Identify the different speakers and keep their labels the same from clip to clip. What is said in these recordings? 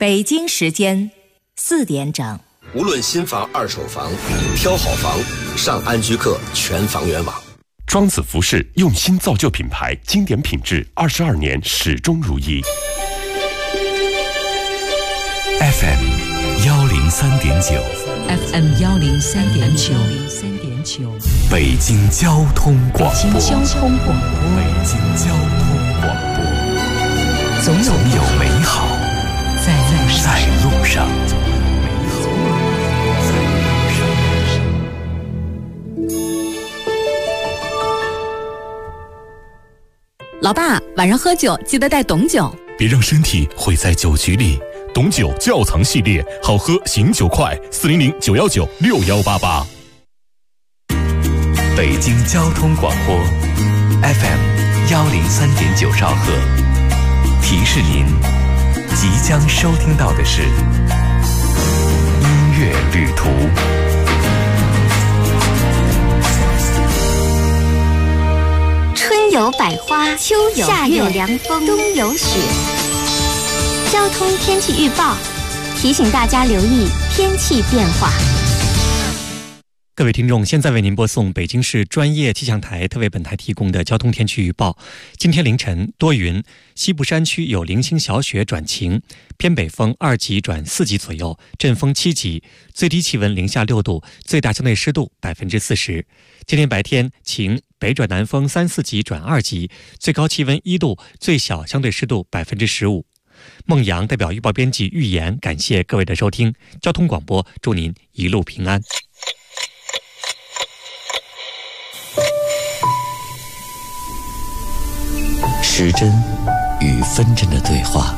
Speaker 1: 北京时间4点整。
Speaker 2: 无论新房、二手房，挑好房，上安居客全房源网。
Speaker 3: 庄子服饰用心造就品牌，经典品质，22年始终如一。
Speaker 4: FM 103.9
Speaker 5: FM 103.9
Speaker 4: 北京交通广播。
Speaker 5: 北京交通广播。
Speaker 4: 北京交通广播。总有美好在路上。
Speaker 6: 老爸，晚上喝酒记得带董酒，
Speaker 4: 别让身体毁在酒局里。董酒窖藏系列，好喝醒酒快，400-919-6188。北京交通广播 FM 103.9兆赫，提示您即将收听到的是音乐旅途。
Speaker 7: 春有百花，秋有夏有凉风，冬有雪。交通天气预报提醒大家留意天气变化。
Speaker 8: 各位听众，现在为您播送北京市专业气象台特为本台提供的交通天气预报。今天凌晨多云，西部山区有零星小雪转晴，偏北风2级转4级左右，阵风7级，最低气温零下6度，最大相对湿度40%。今天白天晴，北转南风3、4级转2级，最高气温1度，最小相对湿度15%。孟阳代表预报编辑预言，感谢各位的收听。交通广播，祝您一路平安。
Speaker 4: 时针与分针的对话，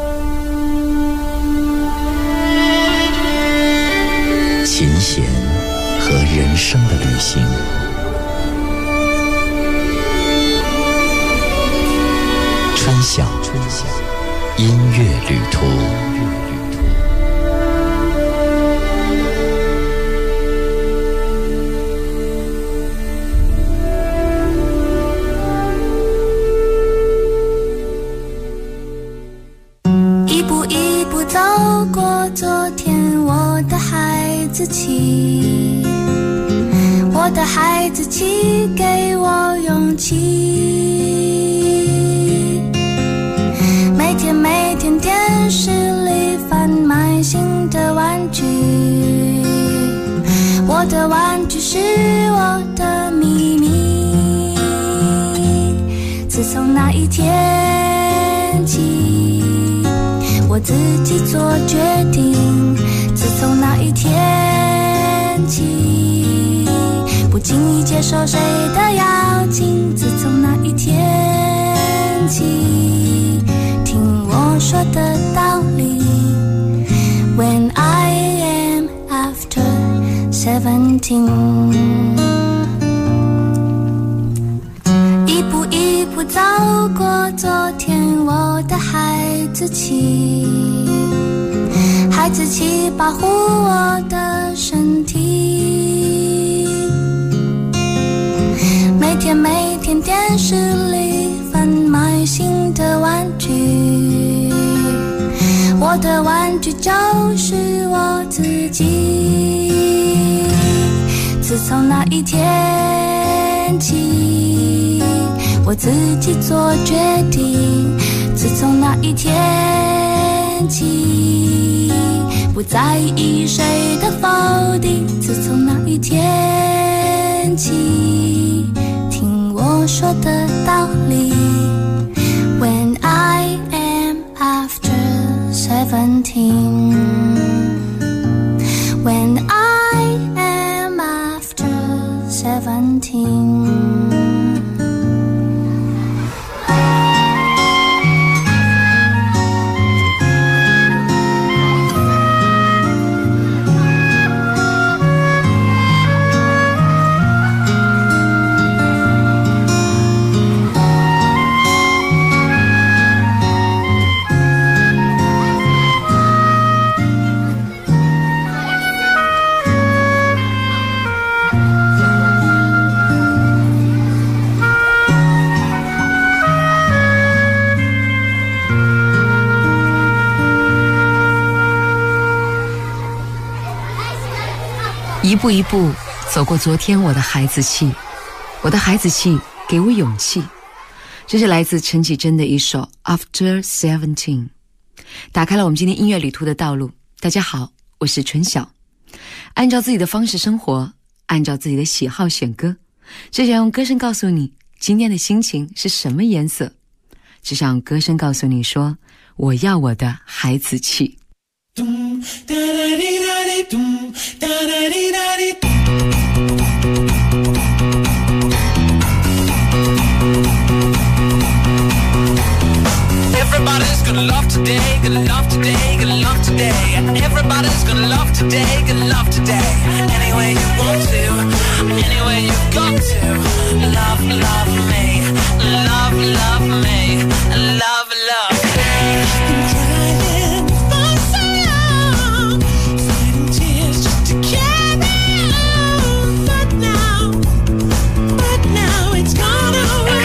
Speaker 4: 琴弦和人生的旅行，春晓音乐旅途。
Speaker 9: 一步一步走过昨天，我的孩子气，我的孩子气，给我勇气。每天电视里贩卖新的玩具，我的玩具是我的秘密。自从那一天起，我自己做决定。自从那一天起，不经意接受谁的邀请。自从那一天起，我说的道理。 When I am after 17， 一步一步走过昨天，我的孩子气，孩子气保护我的身体。每天电视里贩卖新的玩具，我的玩具就是我自己。自从那一天起，我自己做决定。自从那一天起，不在意谁的否定。自从那一天起，听我说的道理。 When I am after 17, when I am after 17。
Speaker 5: 一步一步走过昨天，我的孩子气，我的孩子气给我勇气。这是来自陈绮贞的一首 After 17， 打开了我们今天音乐旅途的道路。大家好，我是春晓。按照自己的方式生活，按照自己的喜好选歌，只想用歌声告诉你今天的心情是什么颜色，只想用歌声告诉你说，我要我的孩子气。
Speaker 10: Everybody's gonna love today, gonna love today, gonna love today. Everybody's gonna love today, gonna love today. Any way you want to, any way you've got to. Love, love me, love, love me, love, love me. Been crying for so long, fighting tears just to carry on. But now it's gone away.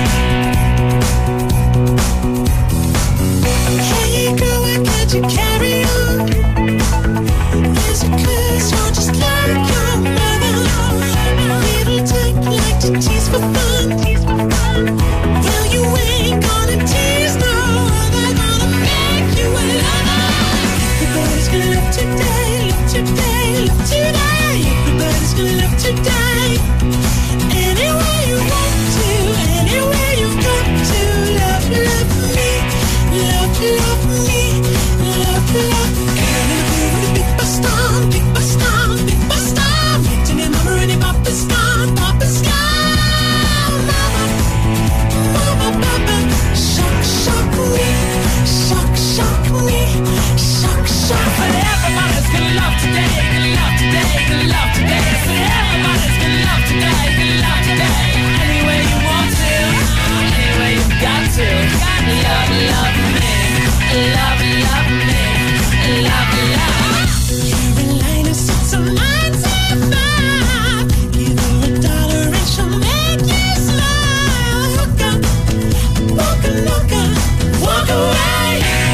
Speaker 10: Hey girl, why can't you carry on? Is it 'cause you're just like your mother? Little type like to tease for fun. Well, you ain't gonna tease no other, gonna make you a lover. Everybody's gonna love today, love today, love today. Everybody's gonna love today. Any way you want to, any way you've got to. Love, love me, love, love me, love, love. And in the groove with a big bus down, big bus down, big bus down. Hitting your mama and your papa's gone, papa's gone. Mama, mama, papa, shock, shock me, shock, shock me, shock, shock. But everybody's gonna love today, gonna love today, gonna love today. But everybody's gonna love today, gonna love today. Any way you want to, any way you've got to. Love, love me, love, love me, love, love. You're in line of 6 or 95. Give her $1 and she'll make you smile. Hook up, walk a look up, walk away.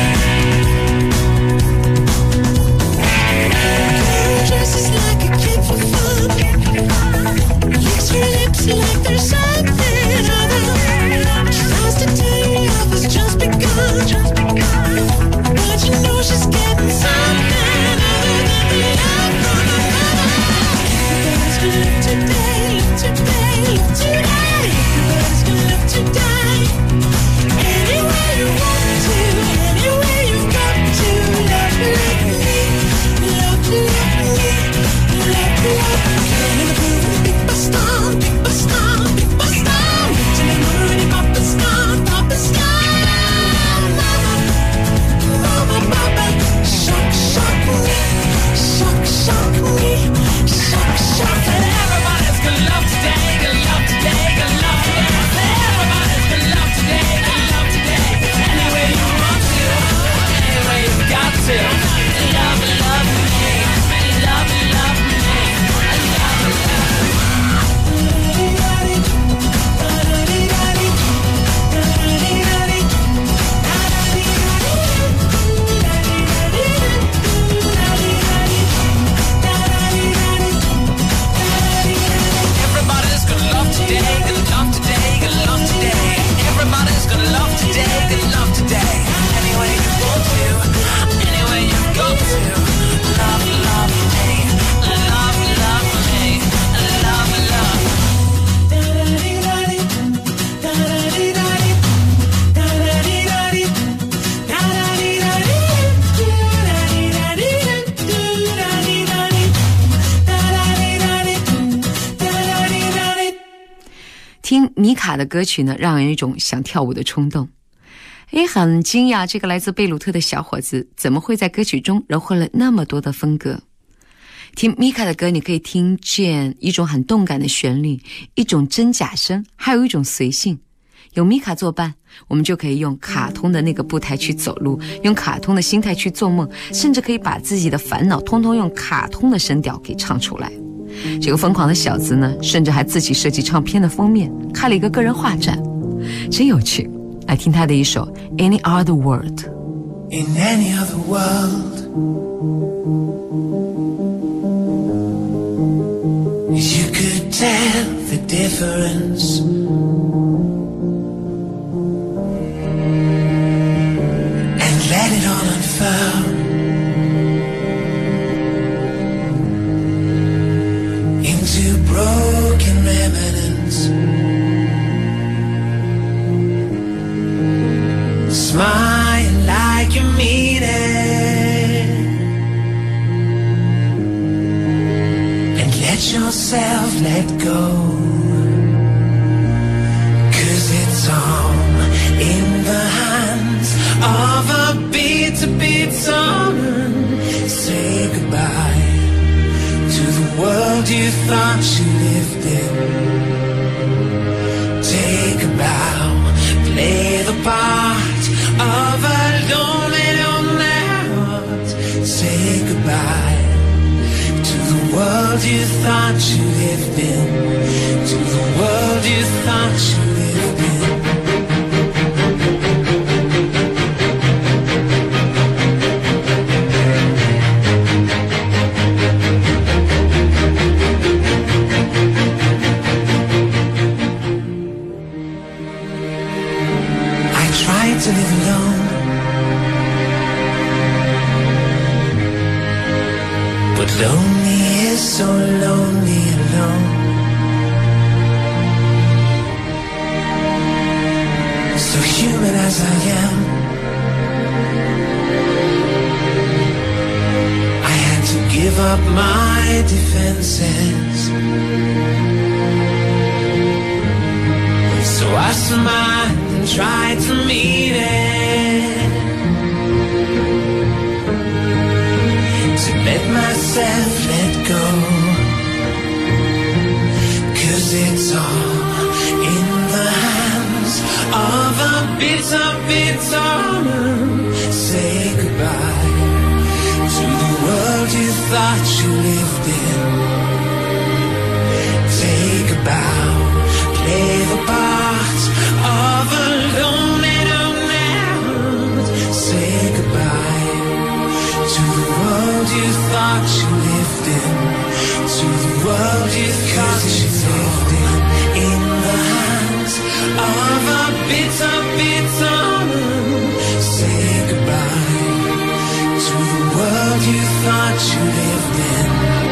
Speaker 10: Girl dresses like a kid for fun. Licks her lips like there's something other. Tries to tell you love has just begun. But you know she's getting something other than the love from her mother. Everybody's gonna live today, live today, live today. Everybody's gonna live today. Any way you want to, any way you've got to. Love, love me, love, love me, love, love. Getting in the groove with a big bus down, big bus down, big bus down. Hitting your mama and your papa's gone, papa's gone. Mama, papa, shock, shock me, shock, shock me, shock, shock. And everybody's gonna love today, gonna love today, gonna love today. Everybody's gonna love today, gonna love today. Any way you want to, any way you've got to. Love, love me, love, love me, love, Everybody's gonna love today, gonna love today, gonna love today. Everybody's gonna love today, gonna love today. Any way you want to, any way you've got to. Love, love me, love, love me, love, love.
Speaker 5: 听米卡的歌曲呢，让人有一种想跳舞的冲动。也很惊讶，这个来自贝鲁特的小伙子怎么会在歌曲中糅合了那么多的风格。听米卡的歌，你可以听见一种很动感的旋律，一种真假声，还有一种随性。有米卡作伴，我们就可以用卡通的那个步态去走路，用卡通的心态去做梦，甚至可以把自己的烦恼通通用卡通的声调给唱出来。这个疯狂的小子呢，甚至还自己设计唱片的封面，开了一个个人画展，真有趣。来听他的一首 Any Other World。
Speaker 10: In any other world, You could tell the difference. And let it all unfurl into broken remnants. Smile like you mean it, and let yourself let go, 'cause it's all in the hands of a beat song. Say goodbye to the world you thought you lived in. Take a bow, play the part of a lonely heart. Say goodbye to the world you thought you lived in. To the world you thought you lived in. To live alone, but lonely is so lonely alone. So human as I am, I had to give up my defenses. So I smiled and tried to meet it, to let myself let go, 'cause it's all in the hands of a bitter Say goodbye to the world you thought you lived in. Take a bow, play the part of a lonely heart. Say goodbye to the world you thought you lived in. To the world you thought you lived in the hands of a bitter Say goodbye to the world you thought you lived in.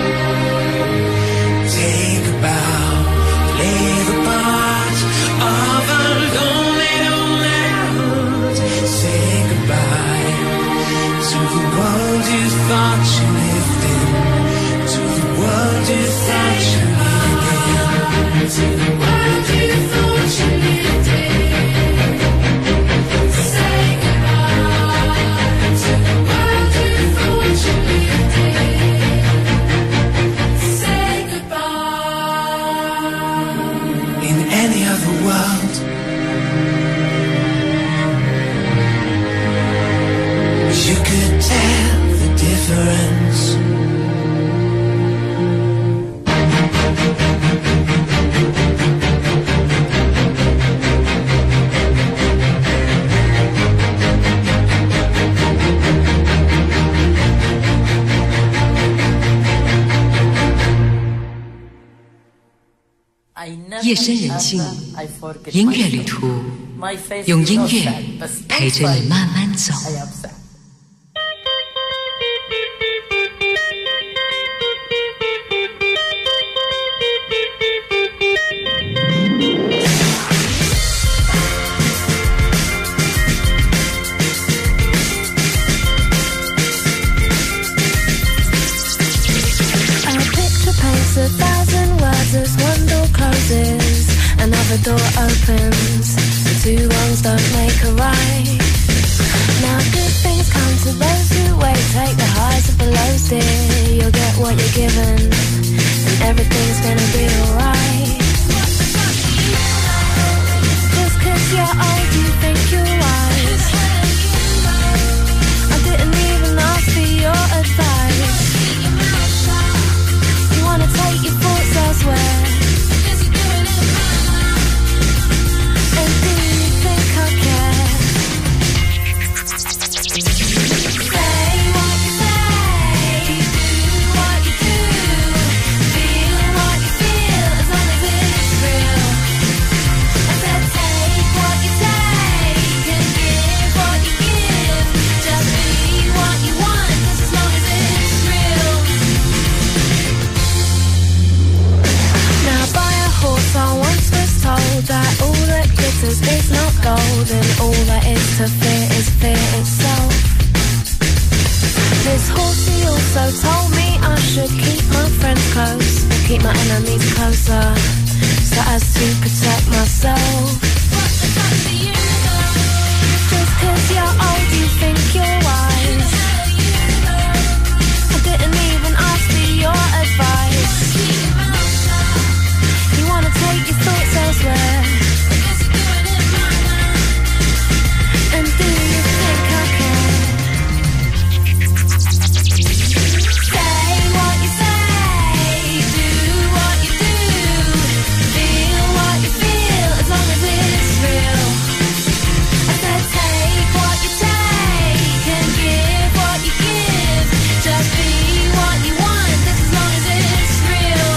Speaker 10: Take a bow, play the part of a lonely heart. Say goodbye to the world you thought you lived in. To the world you thought you lived in. To the world you thought you lived in. Say goodbye to the world you thought you lived in. Say goodbye. In any other world, you could tell the difference.
Speaker 5: 夜深人静，音乐旅途，用音乐陪着你慢慢走。
Speaker 9: Another door opens, the two wrongs don't make a right. Now good things come to those who wait. Take the highs of the lows, dear. You'll get what you're given, and everything's gonna be alright. Just 'cause you're old, you think you're wise. I didn't even ask for your advice. You wanna take your thoughts elsewhere. Feel what you feel. to protect myself. Just 'cause you're old, you think you're wise. I didn't even ask for your advice. You wanna take your thoughts elsewhere. And do you think I care? Say what you say, do what you do, feel what you feel, as long as it's real. I said take what you take and give what you give. Just be what you want, that's as long as it's real.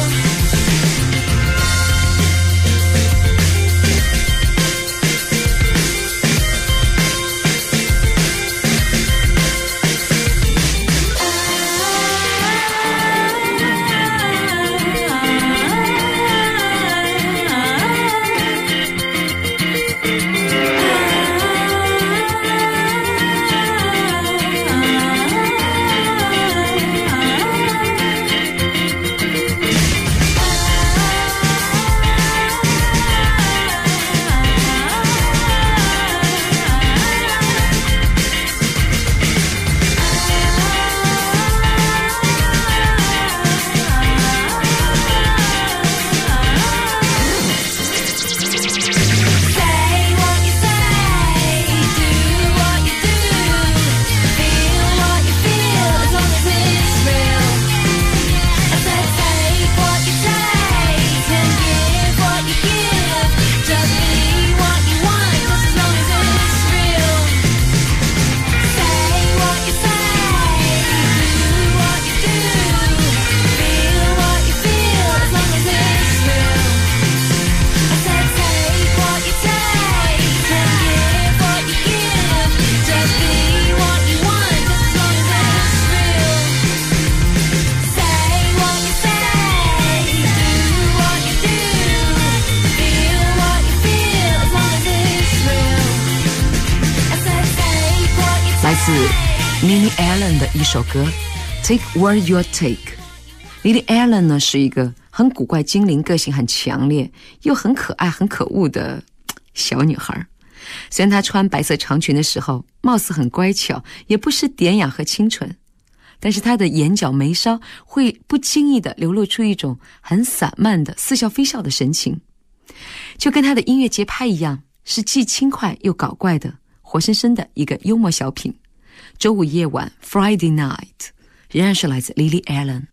Speaker 5: Lily Allen 的一首歌 Take What You Take。 Lily Allen 呢是一个很古怪精灵，个性很强烈又很可爱很可恶的小女孩。虽然她穿白色长裙的时候貌似很乖巧，也不失典雅和清纯，但是她的眼角眉梢会不经意地流露出一种很散漫的似笑非笑的神情，就跟她的音乐节拍一样，是既轻快又搞怪的活生生的一个幽默小品。周五夜晚 Friday Night 仍然是来自 Lily Allen。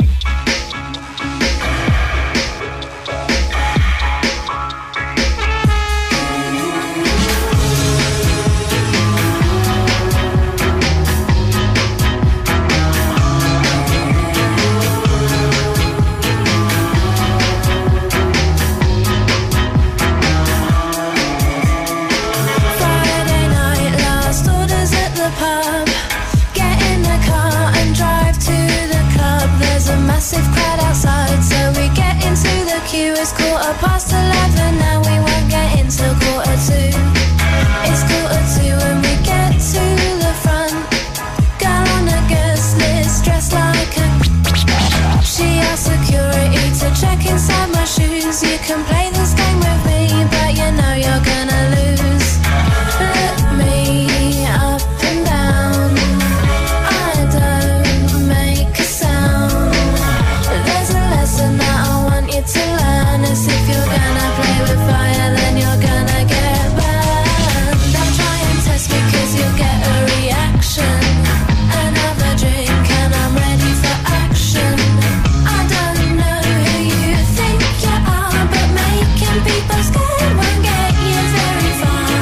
Speaker 9: It's 11:15, now we won't get in till 1:45. It's 1:45 when we get to the front. Girl on a guest list, dressed like a. She asked security to check inside my shoes. You can play this game with me, but you know you're gonna lose. Look me up and down, I don't make a sound. There's a lesson that I want you to learn. If you're gonna play with fire, then you're gonna get burned. Don't try and test me, 'cause you'll get a reaction. Another drink and I'm ready for action. I don't know who you think you are, but making people scared won't get you very far.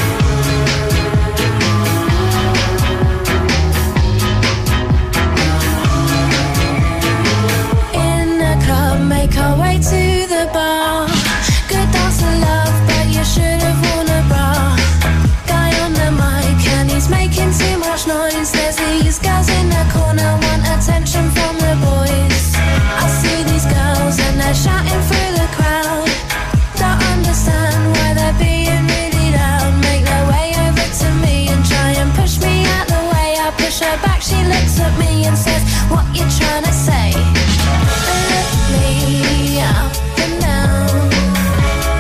Speaker 9: In the club, make our way to the bar. Good dance to love, but you should have worn a bra. Guy on the mic and he's making too much noise. There's these girls in the corner, want attention from the boys. I see these girls and they're shouting through the crowd. Don't understand why they're being really loud. Make their way over to me and try and push me out the way. I push her back, she looks at me and says, what you trying to say? Look me up and down,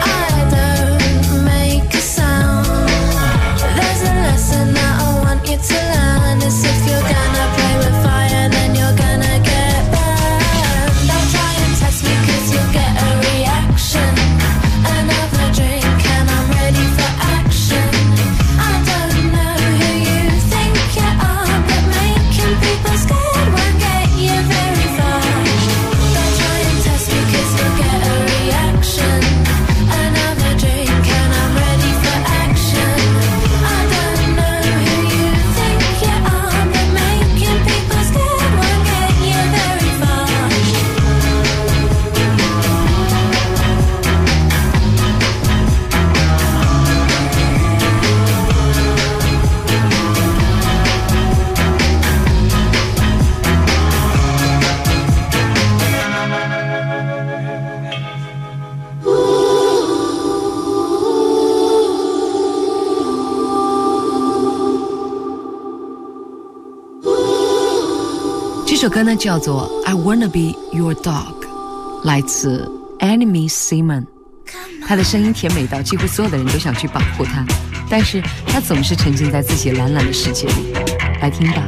Speaker 5: 首歌呢叫做 I Wanna Be Your Dog， 来自 Anime Simon。 他的声音甜美到几乎所有的人都想去保护他，但是他总是沉浸在自己懒懒的世界里。来听吧。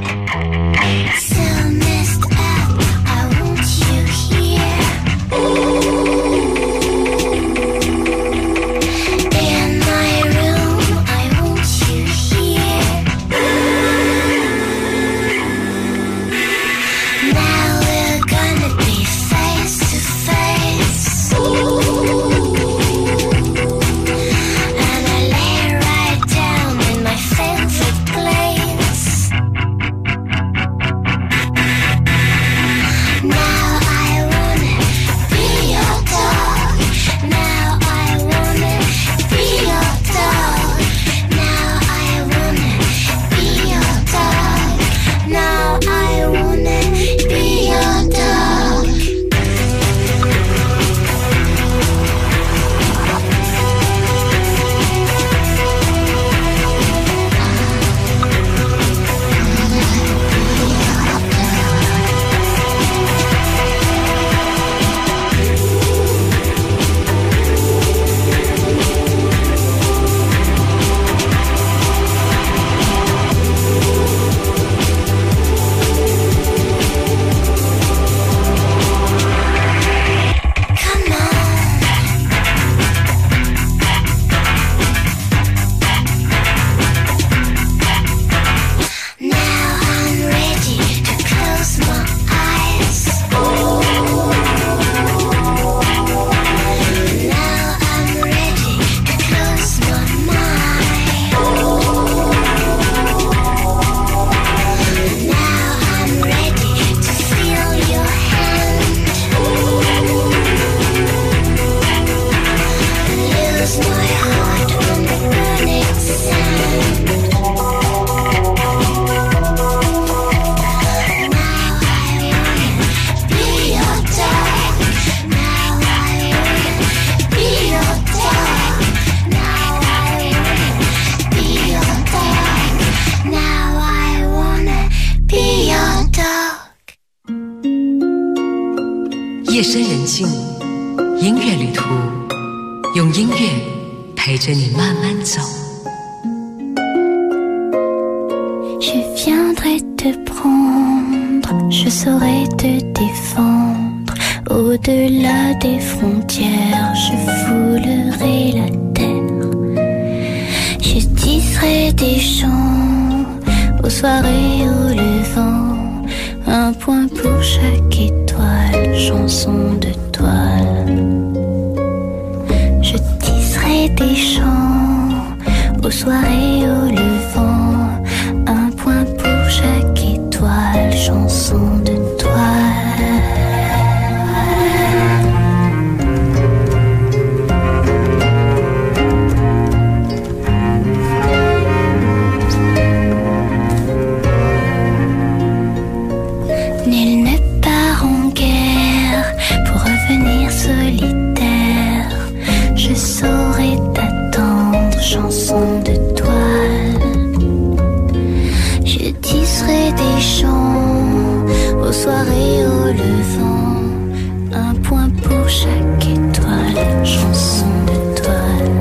Speaker 5: 夜深人静，音乐旅途，用音乐陪着你慢慢走。
Speaker 9: Je viendrai te prendre, je saurai te défendre. Au-delà des frontières, je foulerai la terre. Je tisserai des chants au soir et au levant. Un point pour chaque étoile, chanson de toile. Je tisserai des chants au soir et au levant. Un point pour chaque étoile, chanson de toile. Nul ne part en guerre pour revenir solitaire. Je saurai t'attendre, chanson de toile. Je tisserai des chants au soir et au levant. Un point pour chaque étoile, chanson de toile.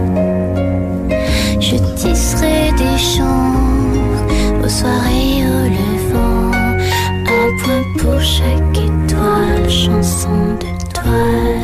Speaker 9: Je tisserai des chants au soir et au levant. Un point pour chaque étoile, chanson de toile.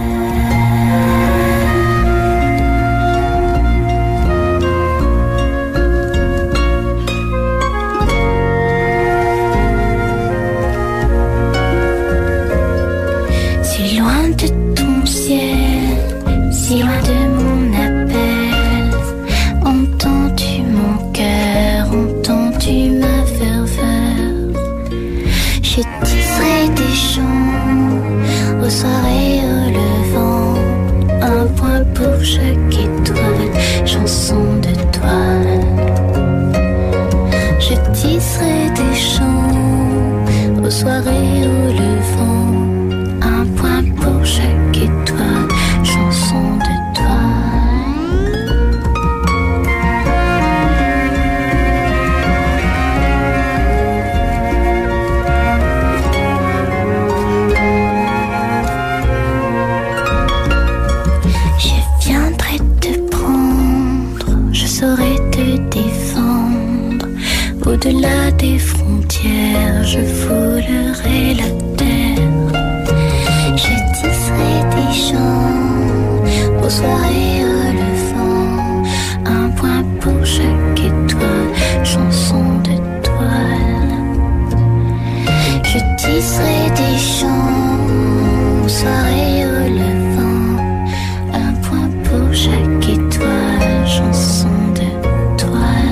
Speaker 9: Si loin de ton ciel, si loin de mon appel, entends-tu mon cœur, entends-tu ma ferveur? Je tisserai des chants au soir et au levant. Un point pour chaque étoile, chanson de toile. Je tisserai des chants au soir et au levant. Un point pour chaque étoile, chanson de toile. des frontières, je foulerai la terre. Je tisserai des chants aux soirées le vent, un point pour chaque étoile, chanson de toile. Je tisserai des chants aux soirées le vent, un point pour chaque étoile, chanson de toile.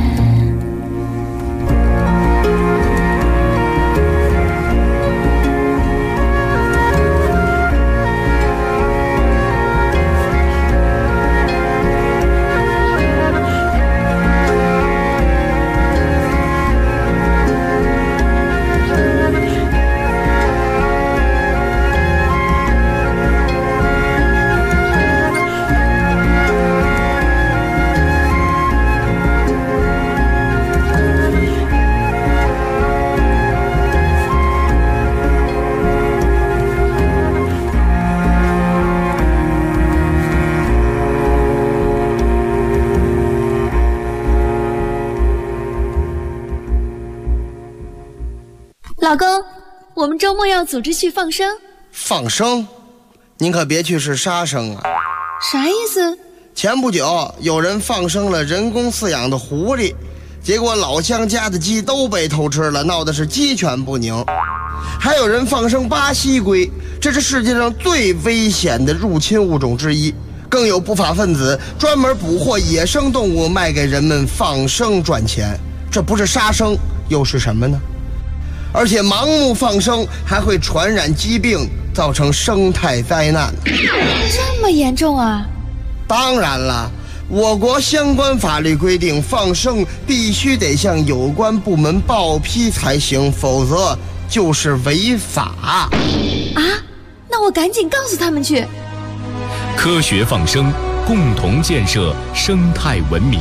Speaker 6: 老公，我们周末要组织去放生。
Speaker 11: 放生？您可别去是杀生啊！
Speaker 6: 啥意思？
Speaker 11: 前不久有人放生了人工饲养的狐狸，结果老乡家的鸡都被偷吃了，闹得是鸡犬不宁。还有人放生巴西龟，这是世界上最危险的入侵物种之一。更有不法分子专门捕获野生动物卖给人们放生赚钱，这不是杀生又是什么呢？而且盲目放生还会传染疾病，造成生态灾难。
Speaker 6: 这么严重啊？
Speaker 11: 当然了，我国相关法律规定，放生必须得向有关部门报批才行，否则就是违法。
Speaker 6: 啊？那我赶紧告诉他们去。
Speaker 4: 科学放生，共同建设生态文明。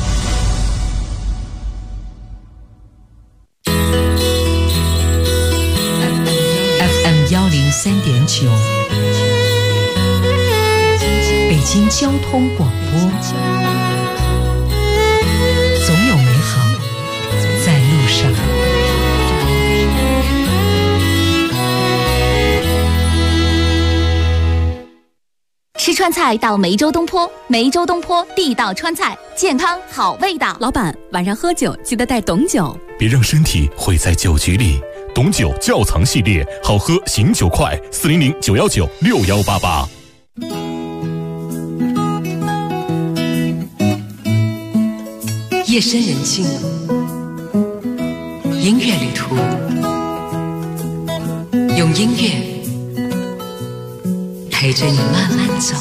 Speaker 1: 103.9，北京交通广播，总有美好在路上。
Speaker 7: 吃川菜到梅州东坡，梅州东坡地道川菜，健康好味道。
Speaker 6: 老板，晚上喝酒记得带董酒，
Speaker 3: 别让身体毁在酒局里。董酒窖藏系列，好喝醒酒快，400-919-6188。
Speaker 1: 夜深人静，音乐旅途，用音乐陪着你慢慢走。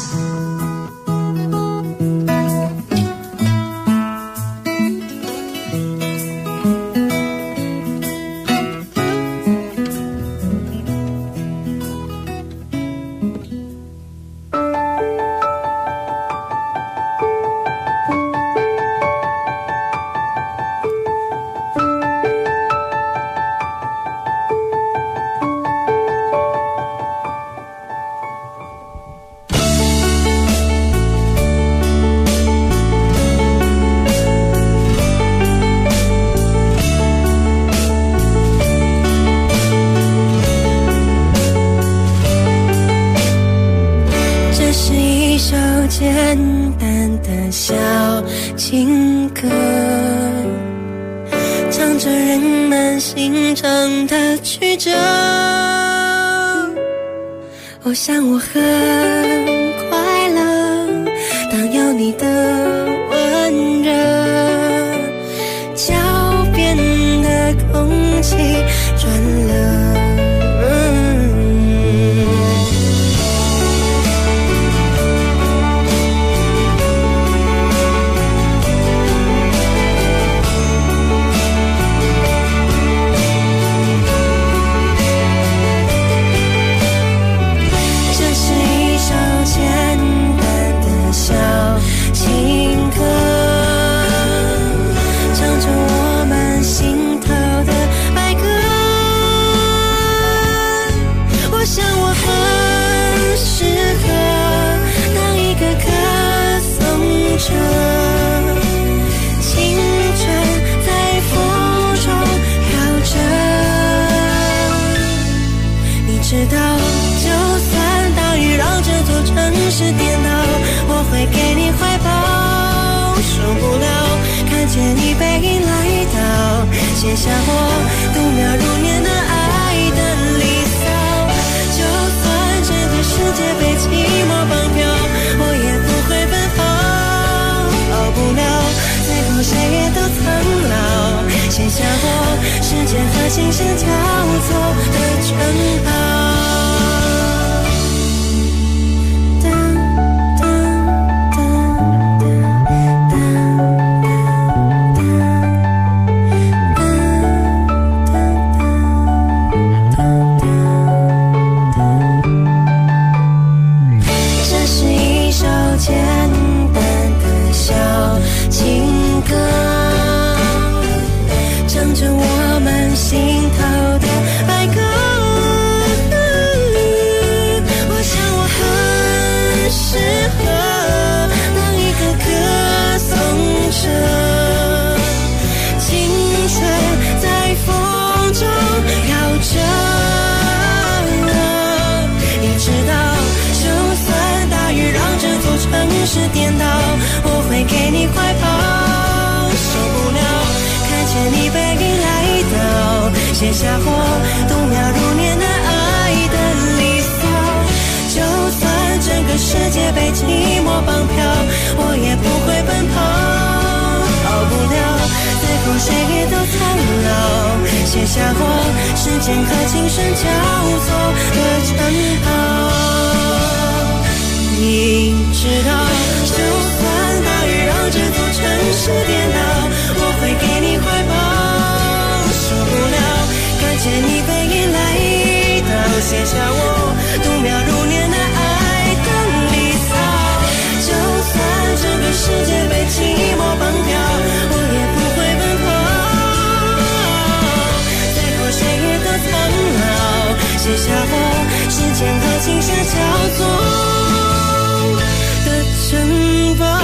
Speaker 9: 简单的小情歌，唱着人们心肠的曲折。我想我很快乐，当有你的温热，脚边的空气转了。情
Speaker 10: 写下我度秒如年的爱的离骚。就算整个世界被寂寞绑票，我也不会奔跑。熬不了，最后谁也都苍老。写下我时间和琴声交错的城堡。是颠倒，我会给你怀抱，受不了看见你背影来到，写下我度秒如年的爱的离骚。就算整个世界被寂寞绑票，我也不会奔跑。熬不了，最后谁也都苍老，写下我时间和琴声交错的城堡。你知道，就算大雨让这座城市颠倒，我会给你怀抱。受不了看见你背影来到，写下我度秒如年的爱的离骚。就算整个世界被寂寞绑票，我也不会奔跑。最后谁也都苍老，写下我时间和琴声交错城堡。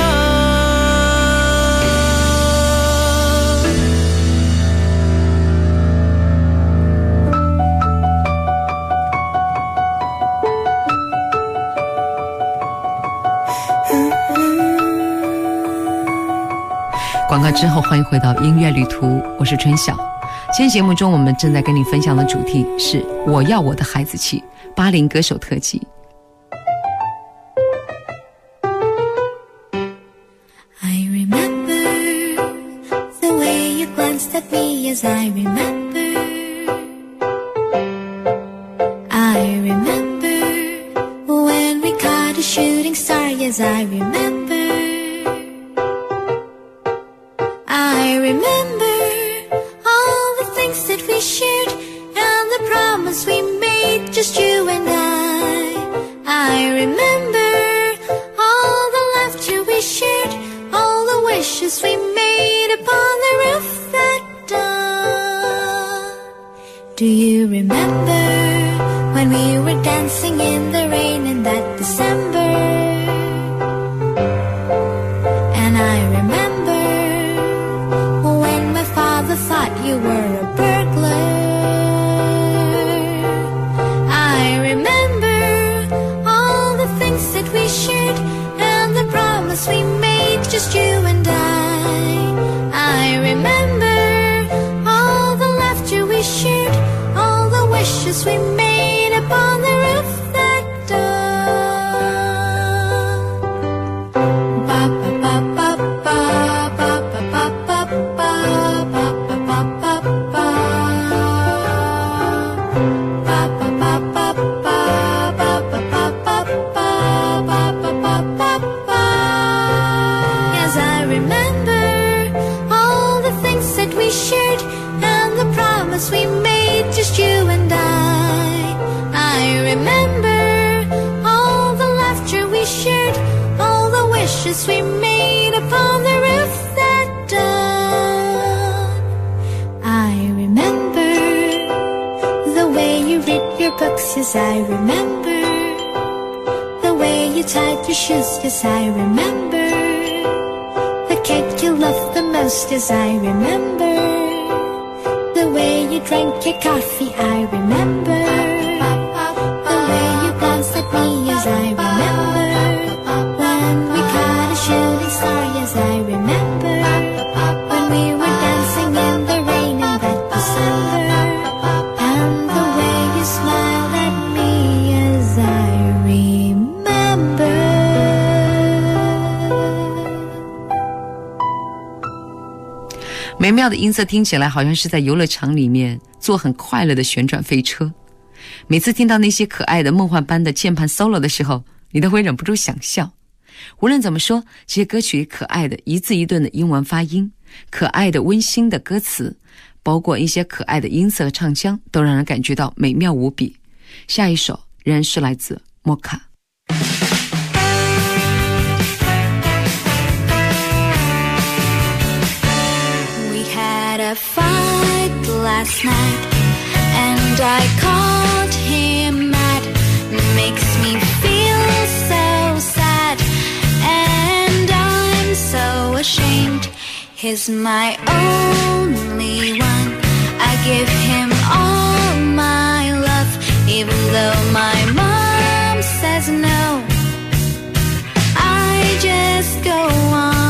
Speaker 5: 广告之后，欢迎回到音乐旅途，我是春晓。今天节目中，我们正在跟你分享的主题是“我要我的孩子气”80歌手特辑。
Speaker 9: As I remember, when we caught a shooting star. Yes, I remember all the things that we shared and the promise we made, just you and I remember all the laughter we shared, all the wishes we made upon the roof that dawn. Do you remember when we were dancing in the rain in that December? And I remember when my father thought you were a burglar. I remember all the things that we shared and the promise we made, just you and I remember all the laughter we shared, all the wishes we made upon the roof that dawn. Ba ba ba ba ba ba ba ba ba ba ba ba ba ba. Ba ba ba ba ba ba ba ba ba ba ba ba. Yes, I remember all the things that we shared and the promise we made, just you and I remember all the laughter we shared, all the wishes we made upon the roof that dawn. I remember the way you read your books. Yes, I remember the way you tied your shoes. Yes, I remember the cake you loved the most. Yes, I remember the way you drank your coffee. I remember the way you glanced at me. Yes, I remember when we caught a shooting star. Yes, I remember when we were dancing in the rain in that
Speaker 5: 美妙的音色听起来好像是在游乐场里面坐很快乐的旋转飞车。每次听到那些可爱的梦幻般的键盘 solo 的时候，你都会忍不住想笑。无论怎么说，这些歌曲可爱的一字一顿的英文发音，可爱的温馨的歌词，包括一些可爱的音色和唱腔，都让人感觉到美妙无比。下一首仍然是来自莫卡。
Speaker 9: A fight last night and I called him mad. Makes me feel so sad and I'm so ashamed. He's my only one. I give him all my love, even though my mom says no. I just go on.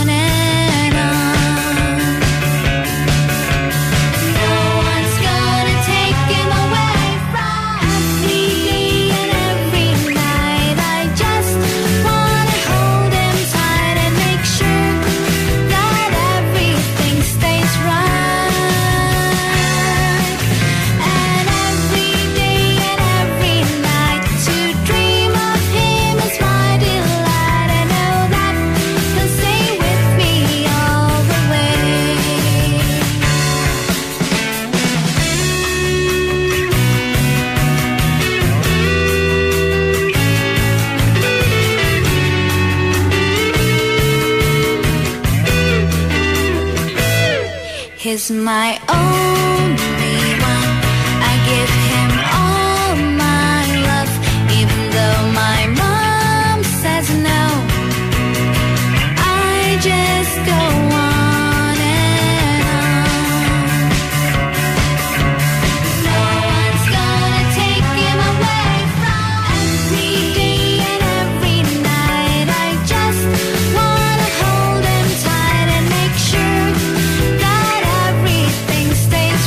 Speaker 9: He's my only one. I give him all my love, even though my mom says no. I just go on and on. No one's gonna take him away from every day and every night. I just wanna hold him tight and make sure that everything stays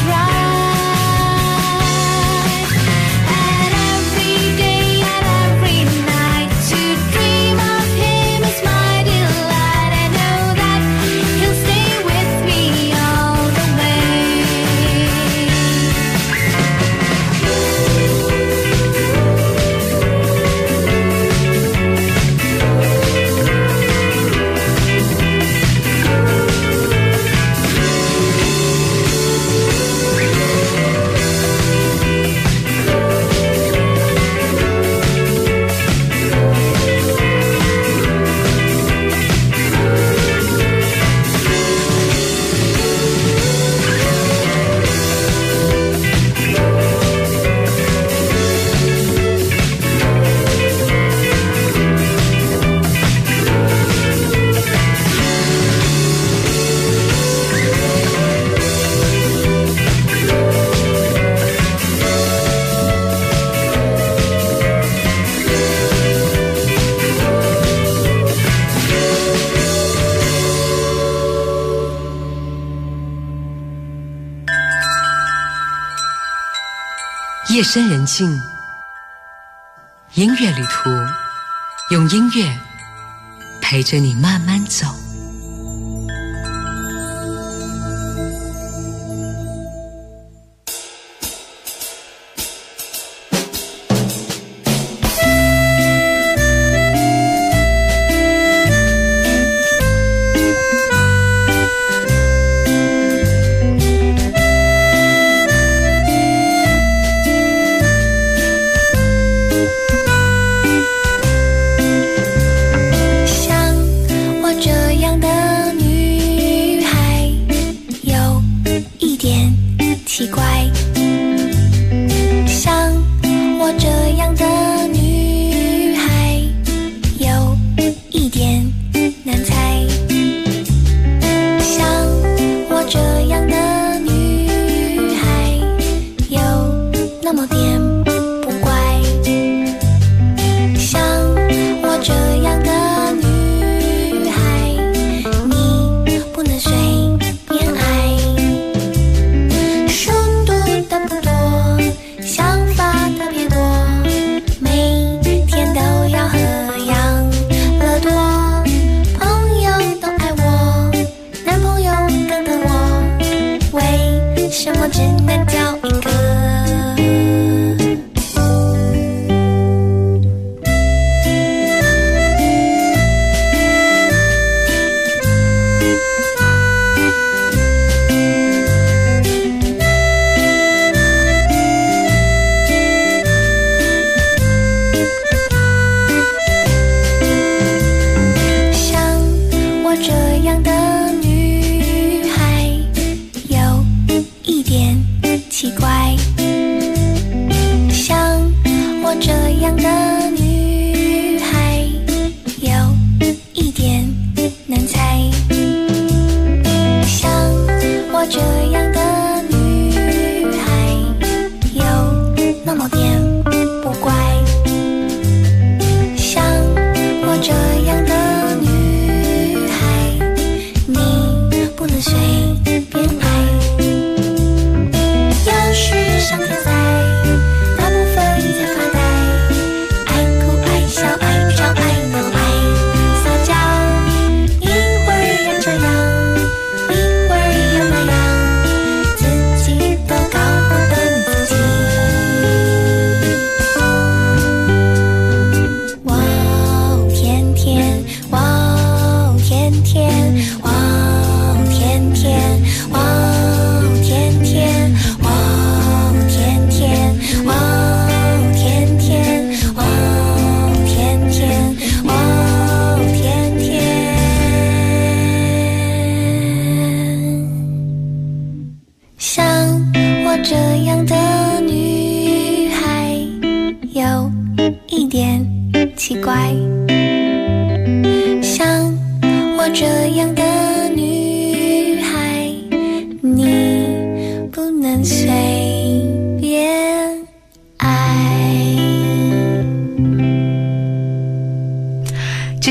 Speaker 9: right. And every day and every night to dream of him is my delight. I know that he'll stay with me all the way.
Speaker 1: 夜深人静，音乐旅途，用音乐陪着你慢慢走。
Speaker 9: 像我这样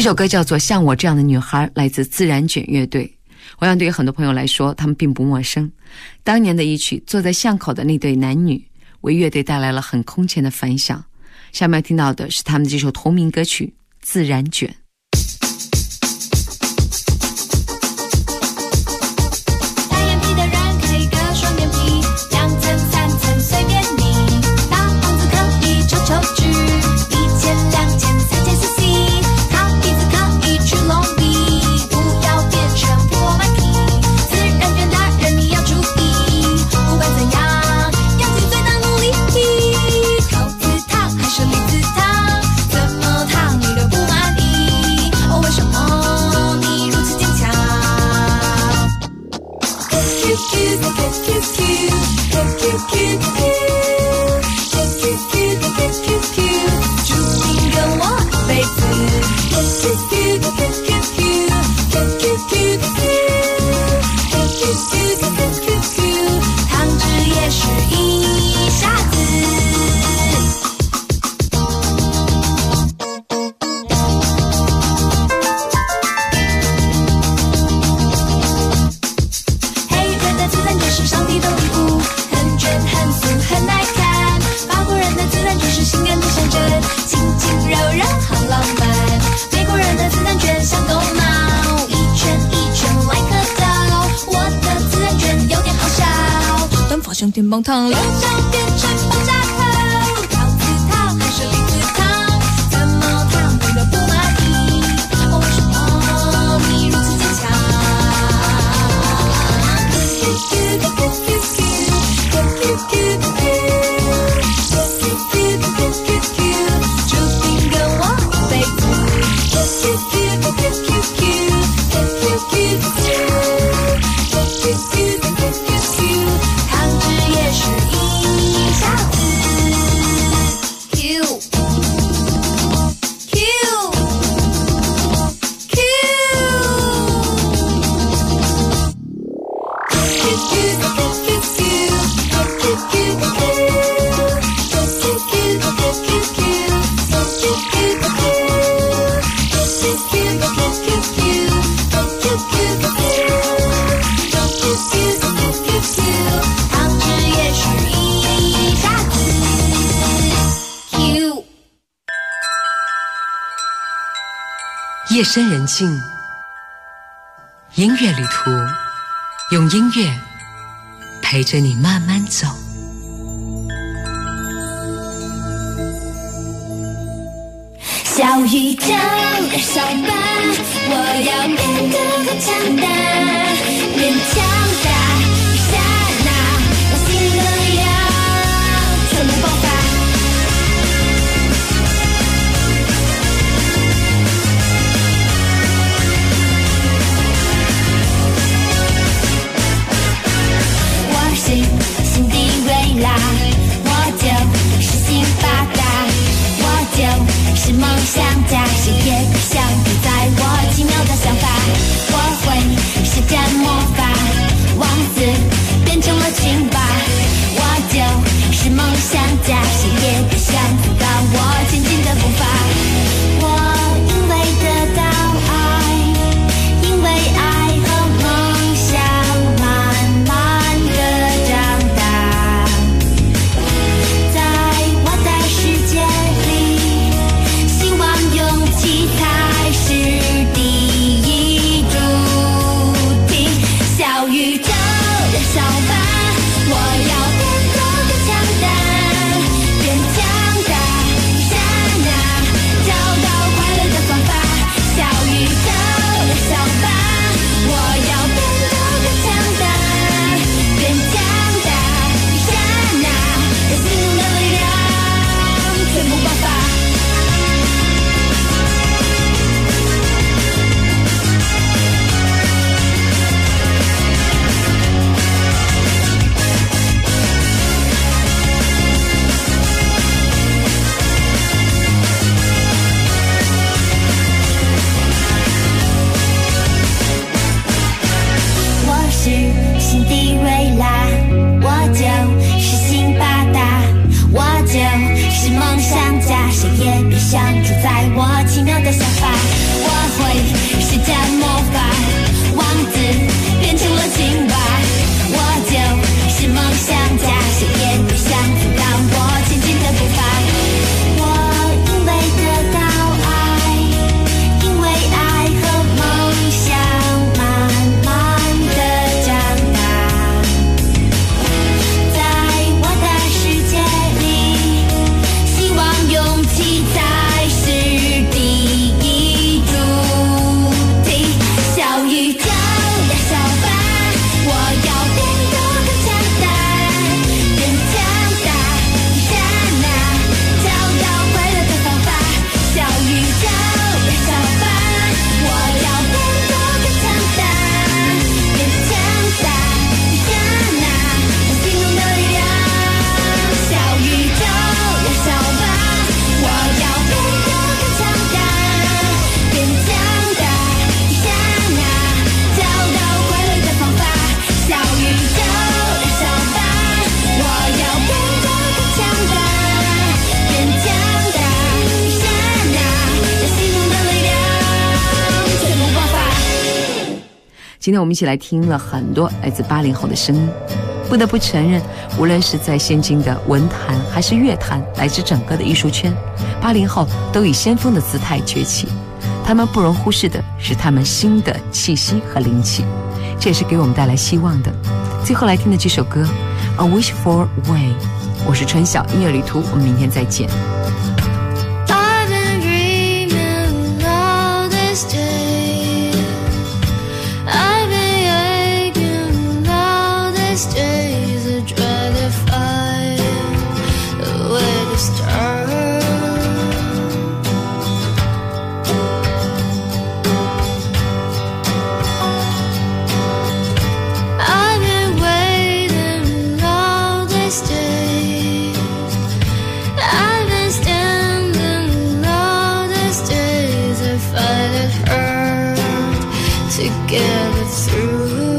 Speaker 5: 首歌叫做《像我这样的女孩》，来自自然卷乐队。我想对于很多朋友来说，他们并不陌生。当年的一曲《坐在巷口的那对男女》为乐队带来了很空前的反响。下面要听到的是他们的这首同名歌曲《自然卷》。
Speaker 9: 单眼皮的人可以割双眼皮，2层3层随便你。大胖子可以抽抽脂，1000、2000、3000 cc。他鼻子可以去隆鼻，不要变成破麦皮。自然卷大人你要注意，不管怎样，要尽最大努力。桃子烫还是李子烫，怎么烫你都不满意。哦，为什么你如此坚强注定跟我一辈子。汤汁也是一下子。黑人的自然卷是上帝的礼物，很卷很俗很耐看。法国人的自然卷是性感的象征，轻轻柔柔好浪漫。美国人的自然卷像狗脑，一圈一圈来颗刀。我的自然卷有点好笑，短发像电棒烫，流畅变成爆炸头。桃子烫还是李子烫，怎么烫你都不满意。哦，为什么你如此坚强？注定跟我一辈子。汤汁也是一下子。Q Q汤汁也是一下子。Q
Speaker 1: 夜深人静，音乐旅途，用音乐陪着你慢慢走。
Speaker 9: 小宇宙的小吧，我要变得更强大，变强大，一刹那，我心的力量全部爆发。我是心底未来，我就是新发达，我就是梦想家，谁也不想主宰我奇妙的想法。我会施展魔法，
Speaker 5: 今天我们一起来听了很多来自80后的声音，不得不承认，无论是在现今的文坛还是乐坛，乃至整个的艺术圈，80后都以先锋的姿态崛起。他们不容忽视的是他们新的气息和灵气，这也是给我们带来希望的。最后来听的这首歌 A Wish for Way， 我是春晓，音乐旅途，我们明天再见。
Speaker 9: Together through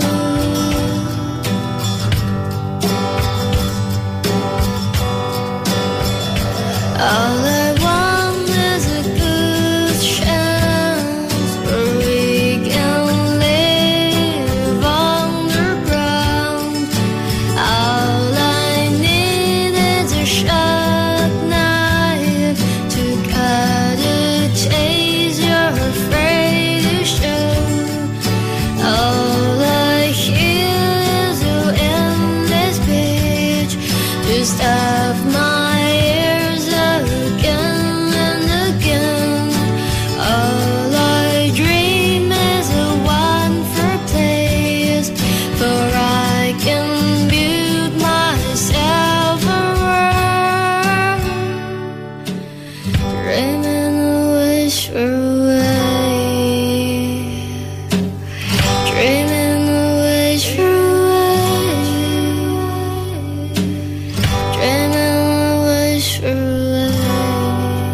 Speaker 9: all I want is a good chance where we can live underground. All I need is a sharp knife to cut a taste you're afraid to show. All I hear is you in this pitch to stop my ears again and again. All I dream is a wonderful place where I can build myself a world, dreaming a wish for a way. Dreaming a wish for a way. Dreaming a wish for a way.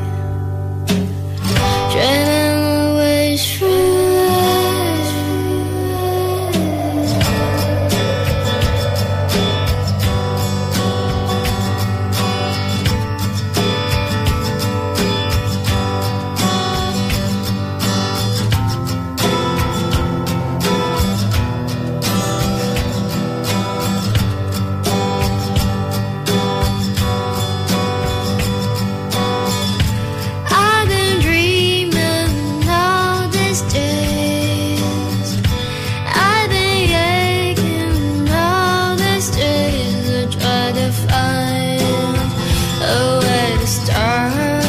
Speaker 9: Dreaming a wish for a way. I've been dreaming all these days. I've been aching all these days to try to find a way to start.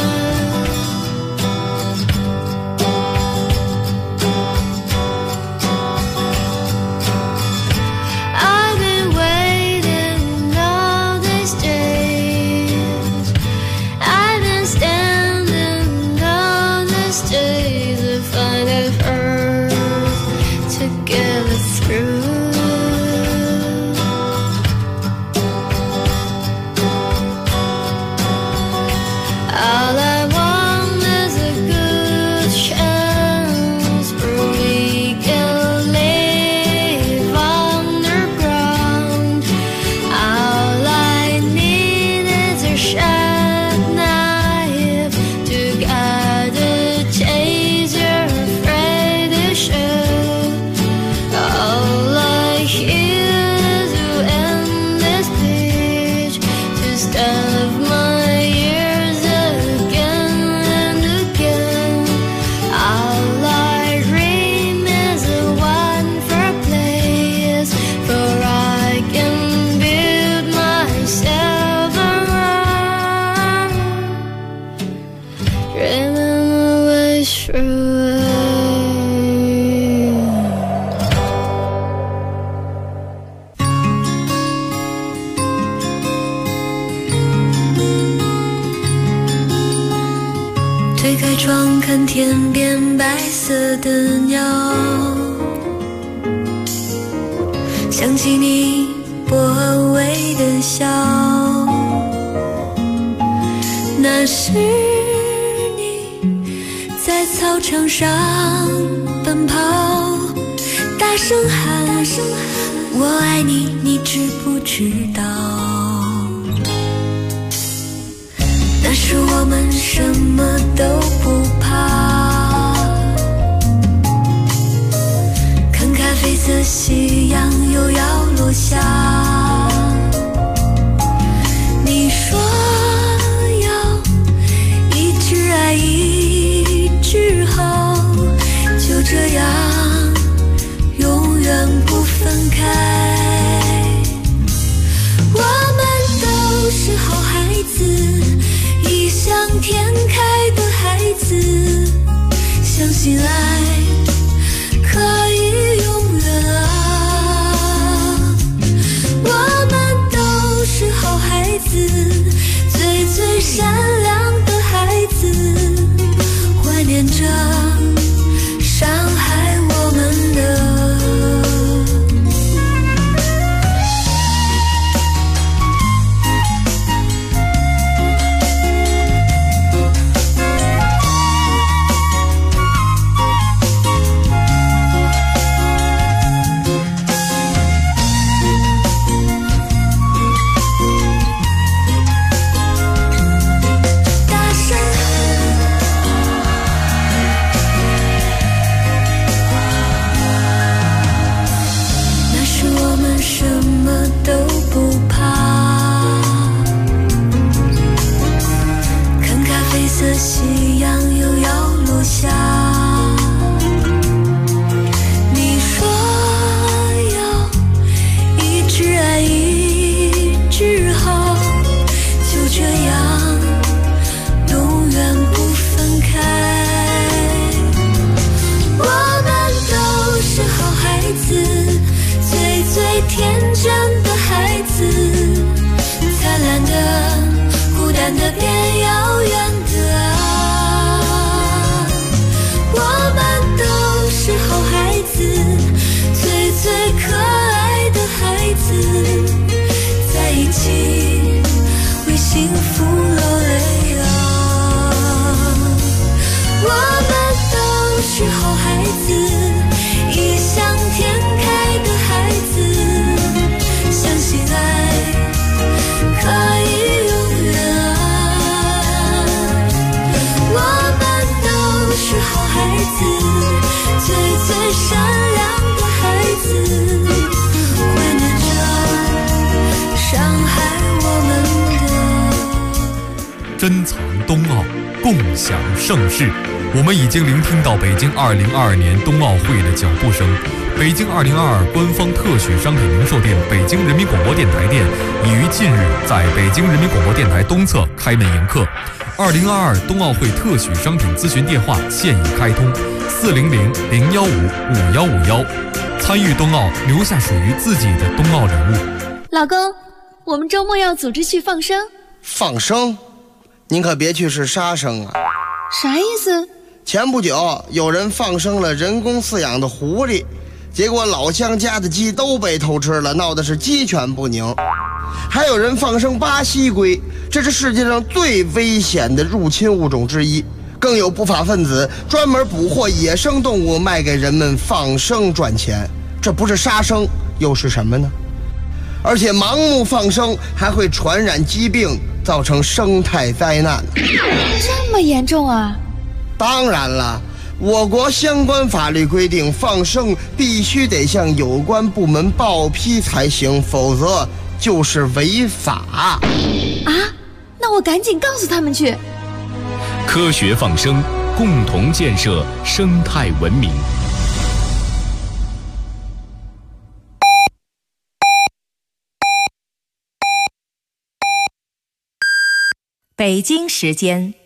Speaker 9: I've been waiting all these days. I've been standing all these days to find a earth to get us through. All I want is a good chance where we can live underground. All I need is a sharp knife to guide a taste you're afraid to show. All I hear is you in this pitch to stuff my ears again and again. All I dream is a wonderful place where I can build myself a world, dreaming a wish for a way.
Speaker 10: 推开窗看天边白色的鸟，想起你薄微的笑，那是你在操场上奔跑，大声喊我爱你，你知不知道？那时我们什么都不怕，看咖啡
Speaker 9: 夕阳又要落下。你说要一直爱一直好，就这样永远不分开。我们都是好孩子，异想天开的孩子，相信爱可以永远啊。我们都是好孩子，最善良的孩子，怀念着伤害我们的。夕阳又要落下，你说要一直爱一直好，就这样永远不分开。我们都是好孩子，最天真的孩子，灿烂的孤单的变遥远的啊，我们都是好孩子，最可爱的孩子，在一起为幸福落泪啊。我们都是好孩子，异想天开的孩子，相信爱可以永远啊。我们都是好孩子，最善良的孩子，怀念着伤害我们的。
Speaker 12: 珍藏冬奥，共享盛世。我们已经聆听到北京2022年冬奥会的脚步声。北京2022官方特许商品零售店北京人民广播电台店已于近日在北京人民广播电台东侧开门迎客。2022冬奥会特许商品咨询电话现已开通，400-015-5151。参与冬奥，留下属于自己的冬奥人物。
Speaker 6: 老公，我们周末要组织去放生。
Speaker 11: 放生？您可别去是杀生啊！
Speaker 6: 啥意思？
Speaker 11: 前不久有人放生了人工饲养的狐狸，结果老乡家的鸡都被偷吃了，闹的是鸡犬不宁。还有人放生巴西龟，这是世界上最危险的入侵物种之一。更有不法分子专门捕获野生动物卖给人们放生赚钱，这不是杀生又是什么呢？而且盲目放生还会传染疾病，造成生态灾难。
Speaker 6: 这么严重啊？
Speaker 11: 当然了，我国相关法律规定，放生必须得向有关部门报批才行，否则就是违法。
Speaker 6: 啊？那我赶紧告诉他们去。
Speaker 4: 科学放生，共同建设生态文明。
Speaker 13: 北京时间